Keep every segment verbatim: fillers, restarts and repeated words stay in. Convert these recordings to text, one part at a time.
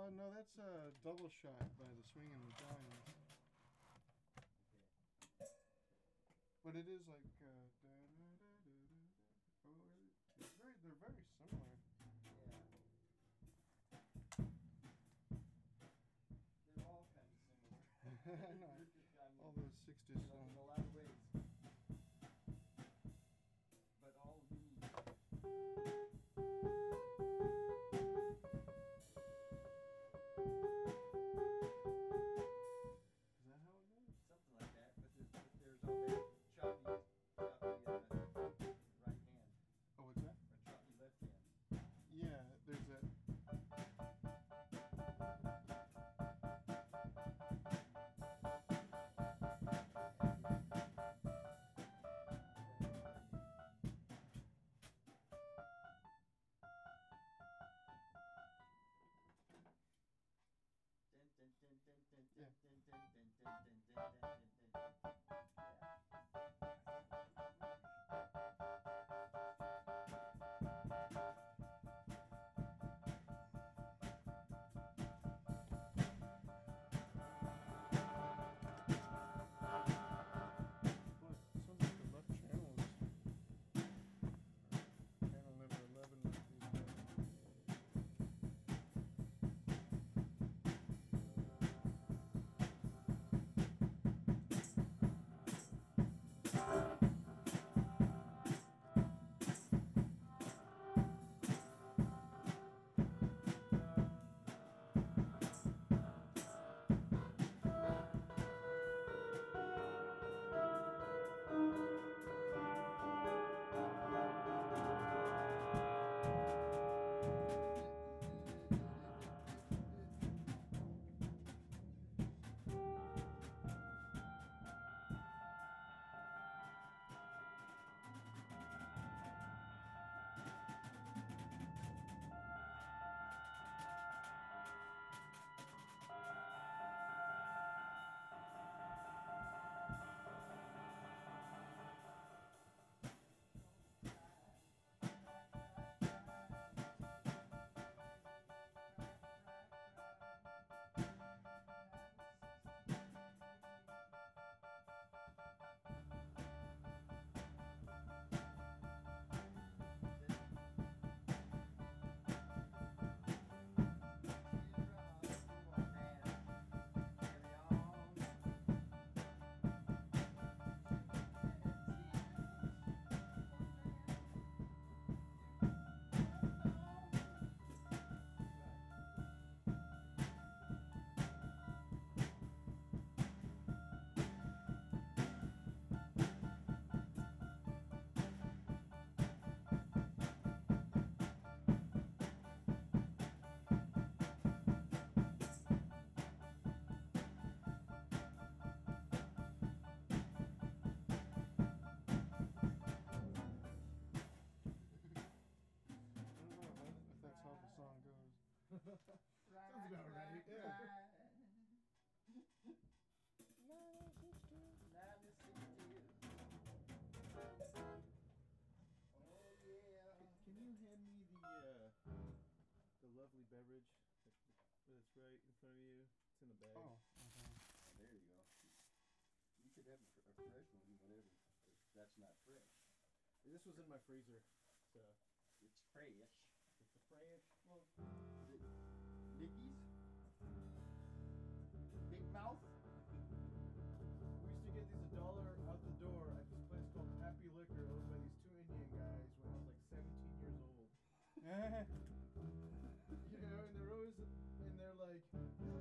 Uh, no, that's a double shot by the Swinging Giants. Okay. But it is like, uh, da, da, da, da, da. Oh, it's very, they're very similar. Yeah. They're all kind of similar. I know. I mean, All those sixties you know, in songs. a lot of ways. But all unique. Is that how it goes? Something like that, but there's, but there's all that choppy, choppy uh, right hand, Oh, what's that? or choppy left hand. Yeah, there's that. Dun, dun, dun, dun, dun, Yeah. dun, dun, dun, dun, dun, dun, dun, dun, dun, dun. But it sounds like the left channel is channel number eleven must be better. I don't know if, that, if that's how the song goes. Sounds about right. Yeah. Oh yeah. Can you hand me the uh, the lovely beverage that, that's right in front of you? It's in the bag. Oh, okay. Oh, there you go. You could have a, fr- a fresh one, whatever. If that's not fresh. This was in my freezer, so It's fresh. it's a fresh. Well, Is it Mickey's? Big Mouth? we used to get these a dollar out the door at this place called Happy Liquor, owned by these two Indian guys when I was like seventeen years old. You know, and they're always, and they're like, you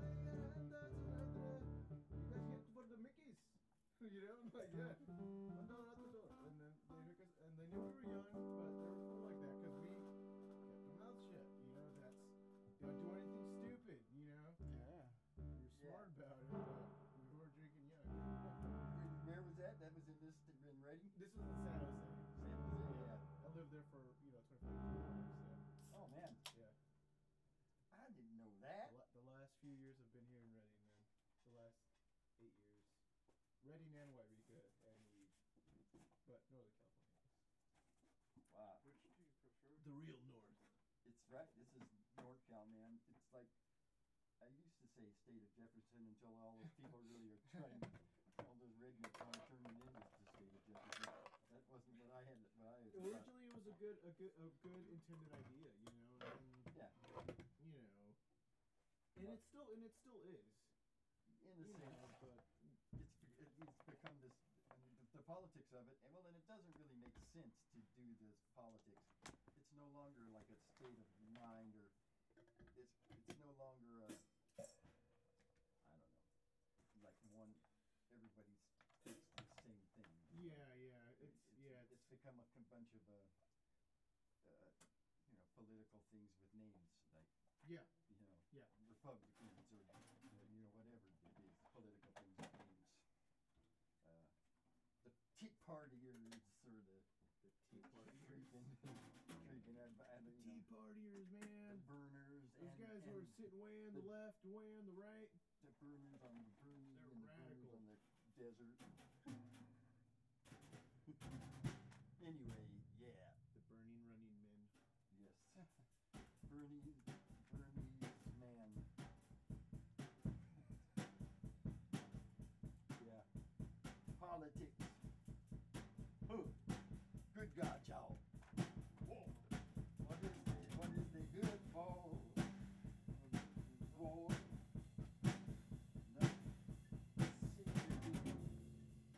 guys get for the Mickeys. You know, I'm like, yeah, one dollar out the door. And then they hook us, and they knew we were young, but they were cool like that because we kept our mouth shut. You know, that's, don't do anything stupid, you know? Yeah. We were smart about it, but we were drinking young. Where, where was that? That was in this in Reading? This was in San Jose. San Jose, yeah. I lived there for, you know, twenty-five years, so, Oh man, yeah. I didn't know that. The, la- the last few years I've been here in Reading, man. The last eight years. Reading and Wairika and Weed. But Northern California. Wow. Which do you prefer? The real North. It's right. This is NorCal, man. It's like I used to say state of Jefferson until all those people really are trying, all those rednecks want to turn it into the state of Jefferson. That wasn't what I had. What I had thought. Originally, it was a good, a good, a good intended idea, you know, and Yeah, you know, and it still, and it still is, in the you sense, know, but it's be- it, it's become this I mean, the, the politics of it. And well, then it doesn't really make sense to do this politics. It's no longer like a state of mind, or it's it's no longer a I don't know, like one everybody thinks the same thing. yeah, yeah, it's, it's yeah, it's it's, become a com- bunch of uh, uh, you know, political things with names, like, yeah, you know, yeah. Republicans, or uh, you know, whatever it is, political things with names. Uh, the Tea Partiers, or the The Tea Partiers, freaking freaking and, and, the you Tea know, Partiers, the man. burners, Those and, guys who and are sitting way on the, the- left, way on the right. the burners on the burning, They're and the radical. burners on the desert. Anyway, yeah, The burning, running men. yes, Bernie, Bernie's man. Yeah, politics. Huh. Good God, y'all. Whoa. What is it? What is they good for? War. Nothing seems to be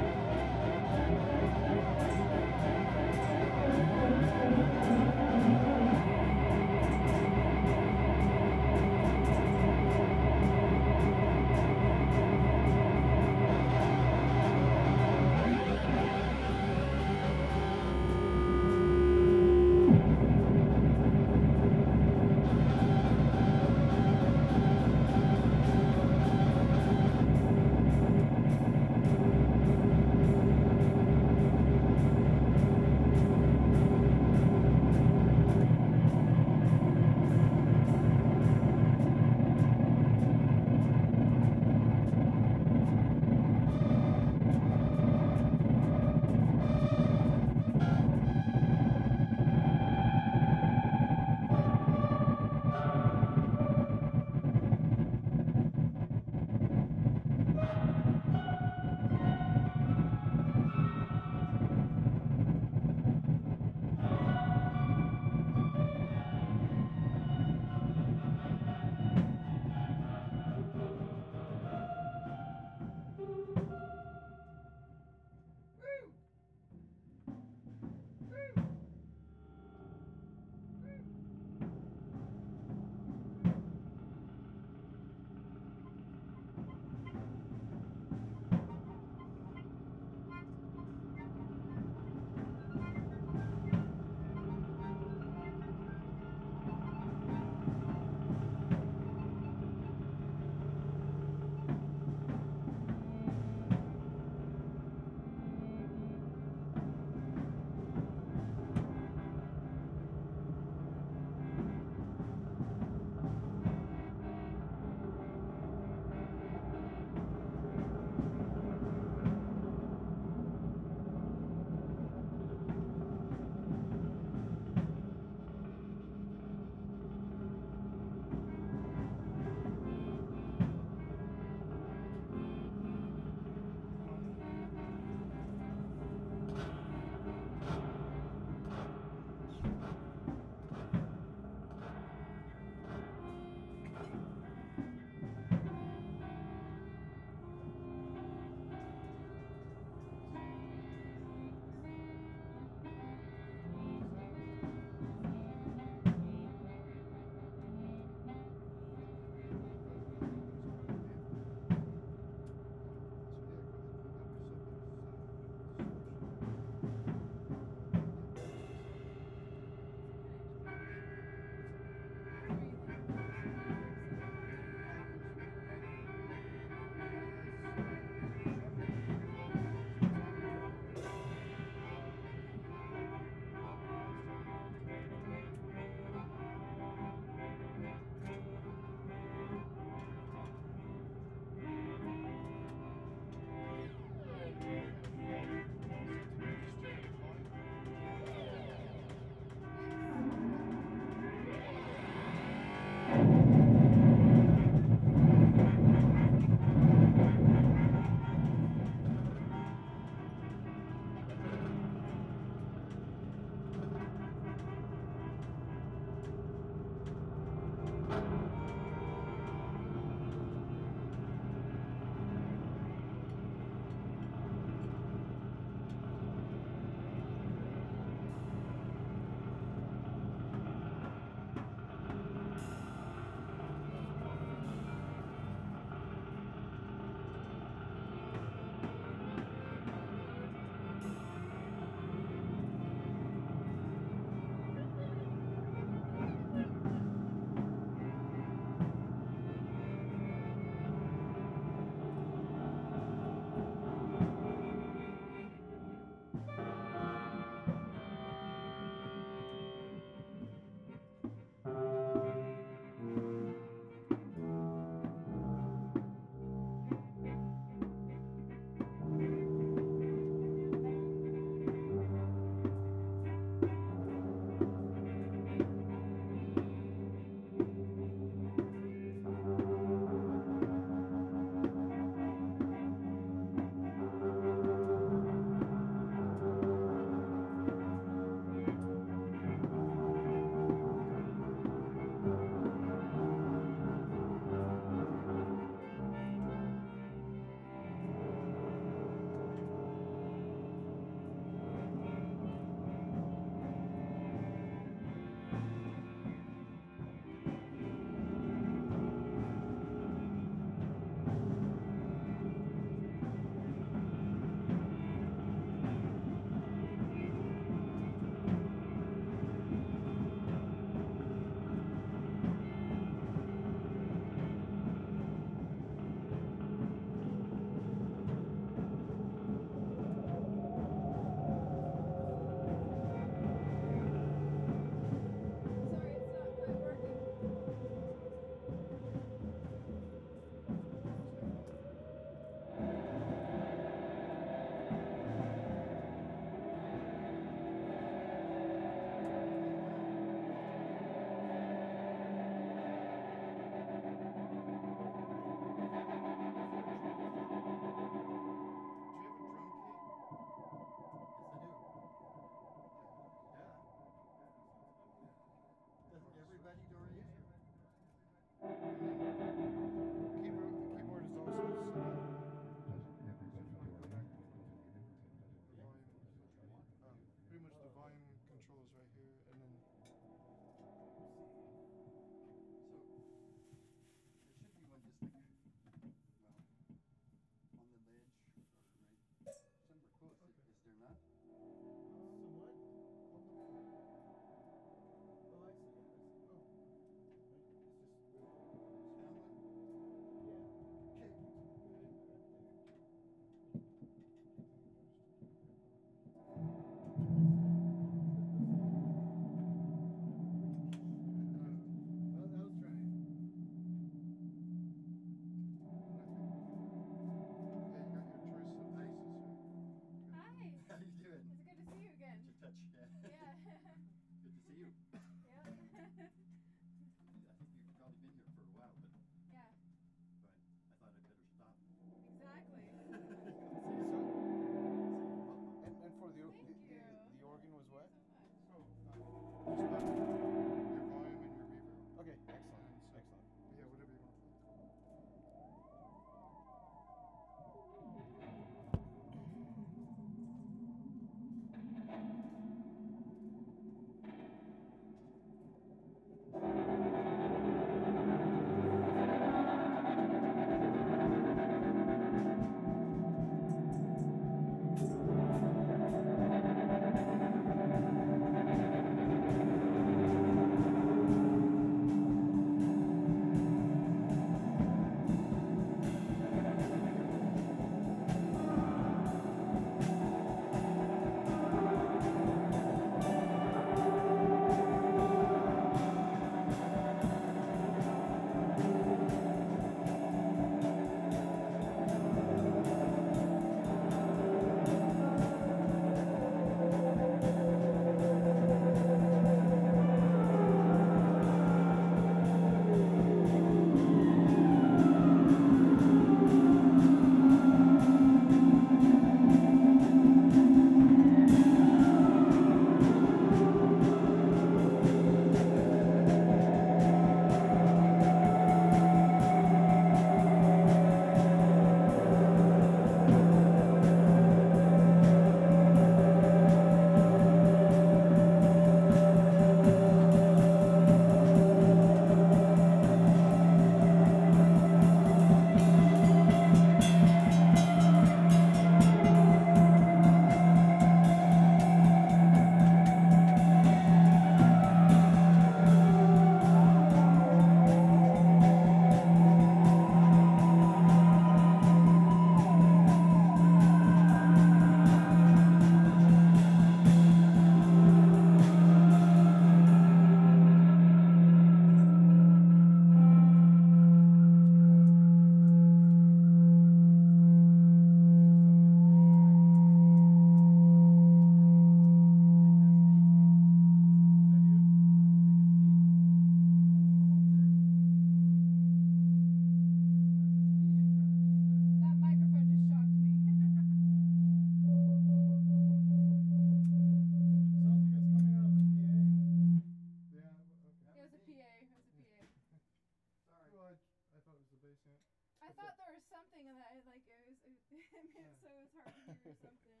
it, so it's hard to hear something.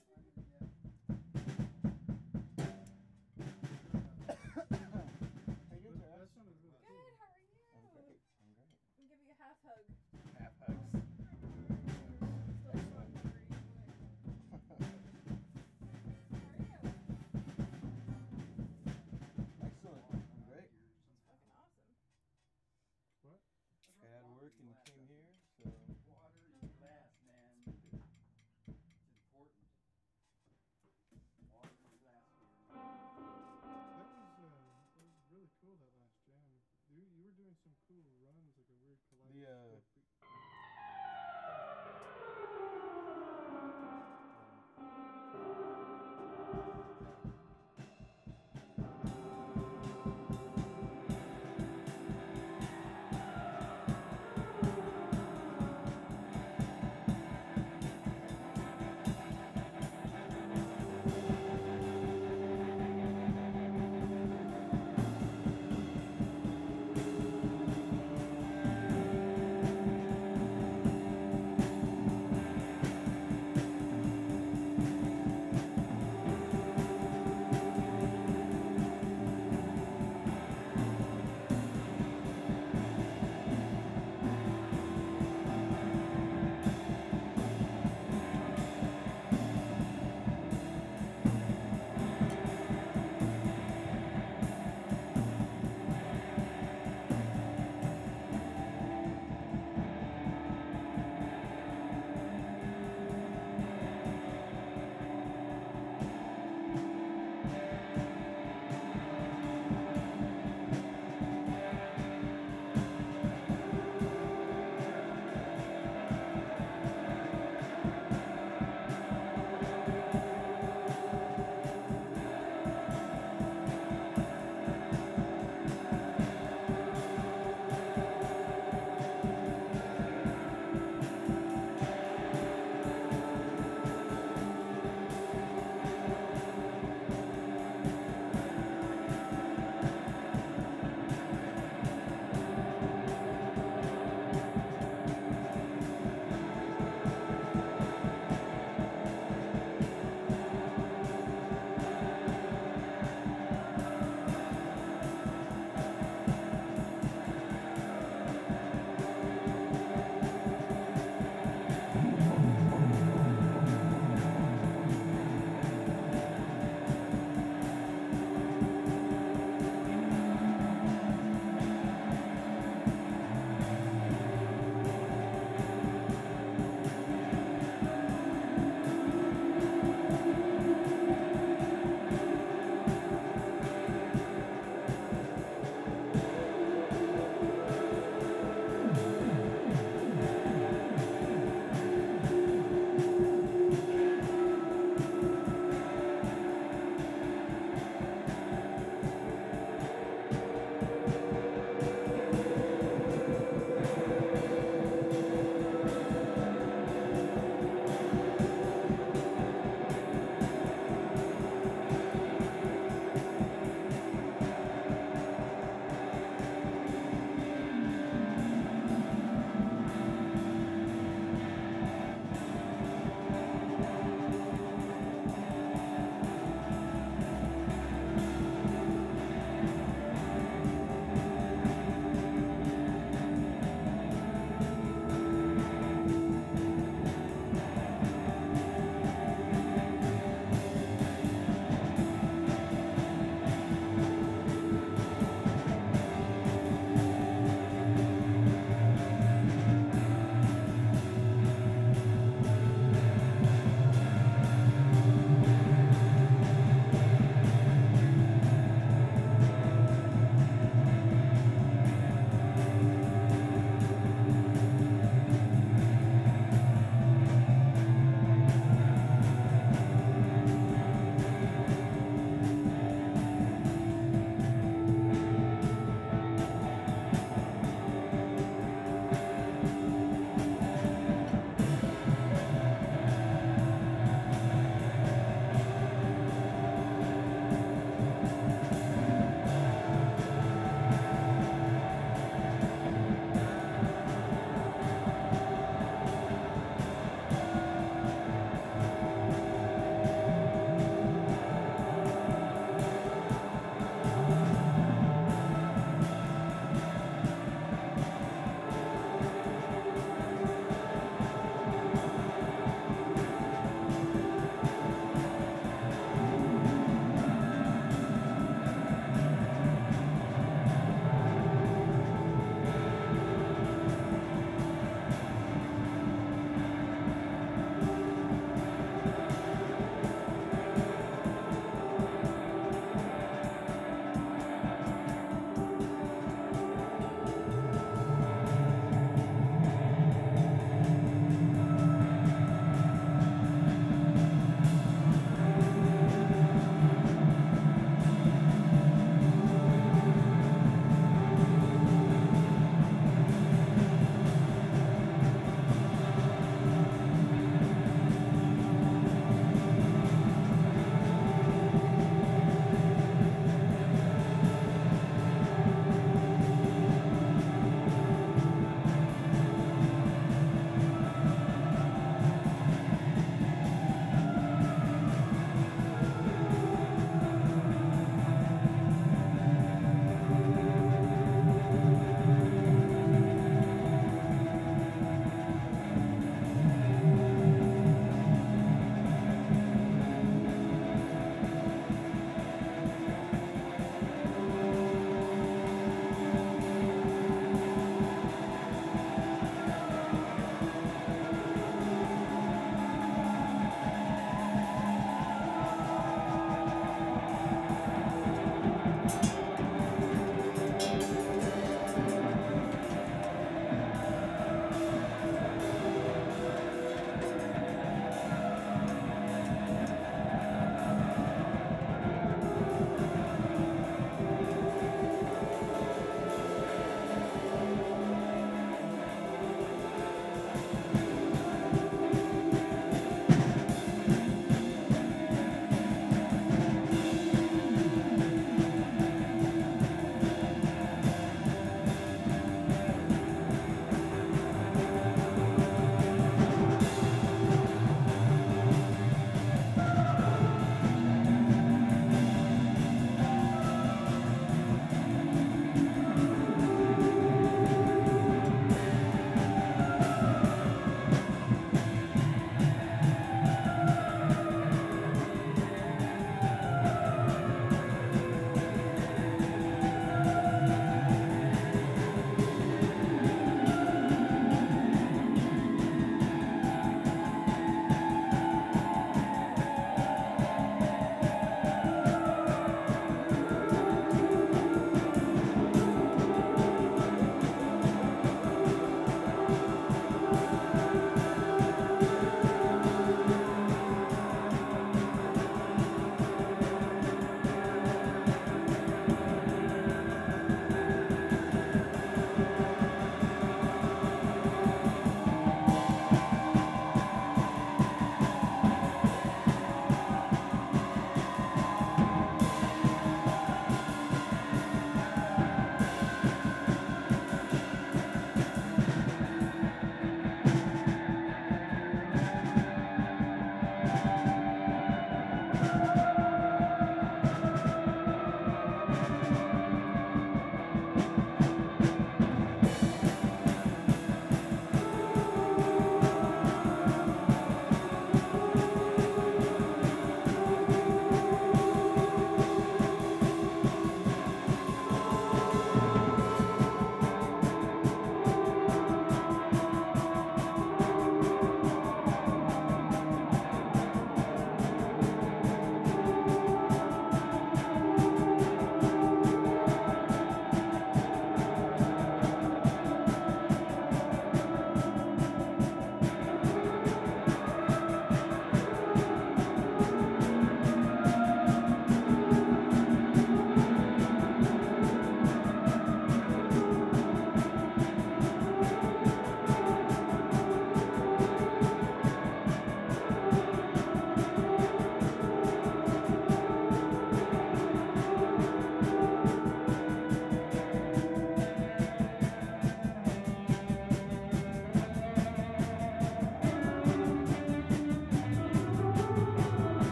How you doing, That, that Tara? sounded really Good, cool. how are you? I'm great. I'm great. I'm gonna give you a half hug. Half hugs. Still so hungry, but how are you? Excellent. I'm great. It's fucking awesome. What? Got out of work and came here, so Water in glass, man. It's important.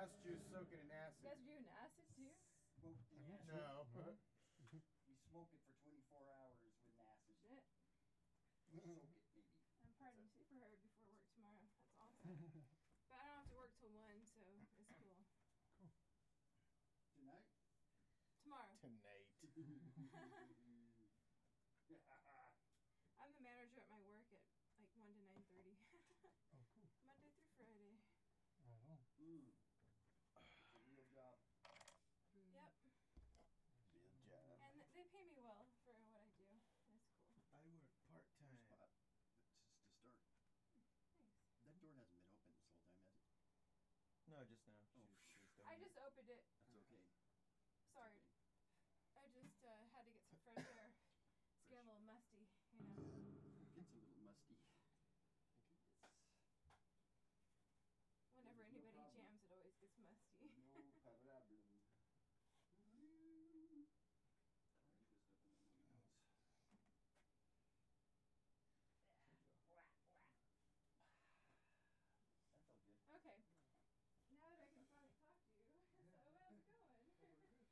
mouse juice soaking in You acid. guys are doing acid too? Smoked in Have you acid. No. No? We smoke it for twenty-four hours with acid. Shit. Or soak it, maybe. I'm partying super hard before work tomorrow. That's awesome. But I don't have to work till one, so it's cool. Tonight? Tomorrow. Tonight. I'm the manager at my work at like one to nine thirty. Oh, cool. Monday through Friday. Right on. Mm. It's a real job. Yep. Real job. And th- they pay me well for what I do. It's cool. I work part time. Spot. Just to start. Thanks. That door hasn't been open this whole time, has it? No, just now. Oh. She's, she's done I it. just opened it. That's okay. Sorry. Okay. I just uh, had to get some fresh air. It's getting a little musty, you know. It gets a little musty. Yes. Whenever No anybody problem. jams, it always gets musty. No problem. Alright, good stuff in the notes. That felt good. Okay. Now that I can finally talk to you. So how's it going? So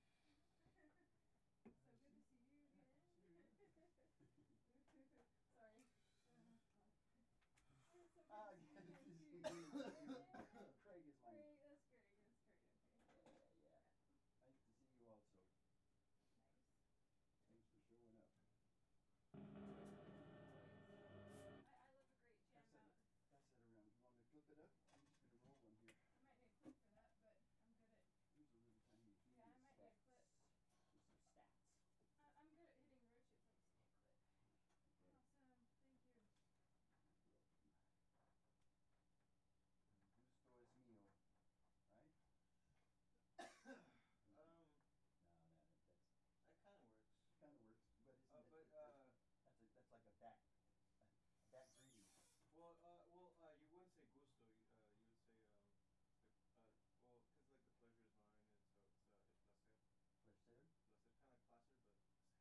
good to see you again. Sorry. Uh, it's so good Ah, to see yeah, you this again, is too. Craig is mine. Great, that's great, that's great, okay. Yeah, yeah. Nice to see you also. Nice. Thanks for showing up. I, I love a great jam Pass that, out. pass that around. You want me to flip it up? I'm just gonna roll one here. I might need a clip for that, but I'm good at. Here's a little tiny Yeah, I might need a stats. clip. With some stats. I, I'm good at hitting roaches. I just need a clip. Okay. Awesome. Thank you. You're welcome. Gusto es mío, right? Um, No, no, that's that kind of works. kind of works, but isn't Uh, it? but, that's, uh, that's a, that's like a back, a back greeting. well, uh, well, uh, you wouldn't say gusto. You, uh, you would say, um, like, uh, well, cause like the pleasure is mine, and so it's, uh, it's placer. Placer? Placer, kind of like placer, but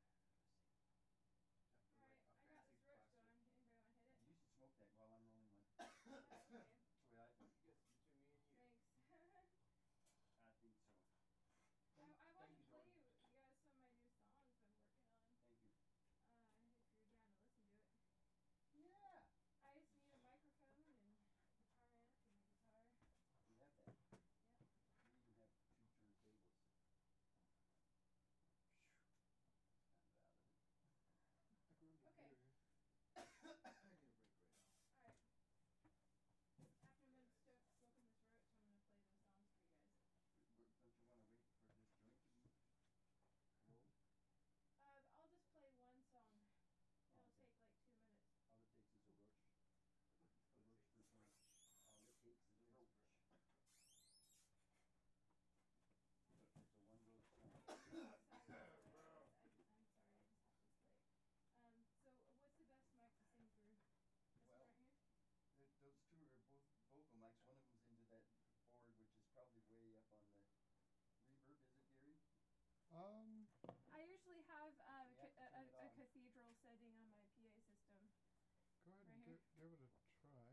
placer. Alright, Like a I got fancy this roach placer. going. Anybody want to hit it? You should smoke that while I'm rolling one. Okay. That's the way I think. Yes, between me and you. Thanks. I think so. I, Thank, I thank wanted you, to play Jordan. you, you guys some of my new songs I'm working on. Thank you. Uh, if you're down to listen to it. Yeah. I just need a microphone and guitar amp and a guitar. We have that. Yep. We even have two turntables. Phew. I'm proud of it. I grabbed a Okay. beer. I need a break right now. Alright. After I'm done sto- smoking this roach, I'm gonna play those songs for you guys. W- w- Don't you want to wait for this joint to be rolled? Uh, I'll just play one song. Oh, It'll okay. take like two minutes. All it takes is a roach. A roach for fun. All it takes is a roach. So one roach song. Sorry, I, I'm sorry, I just have this late. Um, so what's the best mic to sing through? This Well, one right here? Th- Those two are both vocal mics. One of them's into that board, which is probably way up on the reverb. Is it, Gary? Um, I usually have um, We have ca- to a, turn it a, a on. cathedral setting on my P A system. go ahead Right and here. give, give it a try.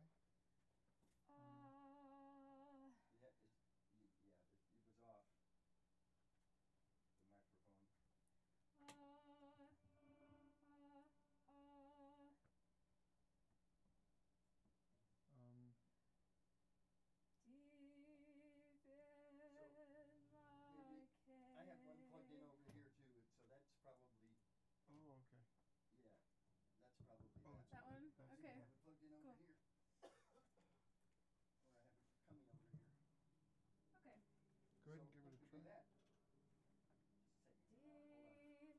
Uh, Yeah, it, y- yeah, it, it was off. The microphone. uh, uh, uh. Um, Deep in So, my maybe- cave. I have one plugged in over here too, and so that's probably, oh, okay. yeah, that's probably Oh, that. it's That one? That's Maybe I Okay. have it plugged in over Cool. here. Or I have it coming over here. Okay. Go ahead So and give it let's a do try. that. Just a second. Deep Hold on. in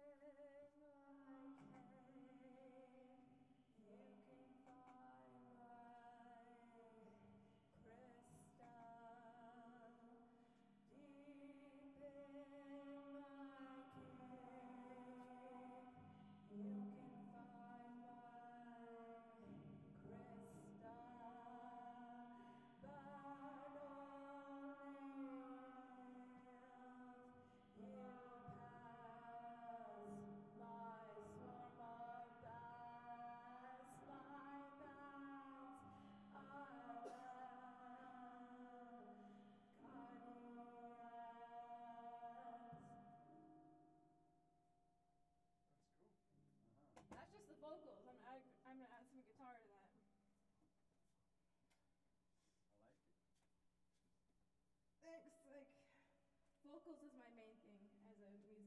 my cave, you can find my crystal. Deep in my cave, you can find my crystal. But only if you pass my swarm of bats, my bats are love. God vocals is my main thing as a musician.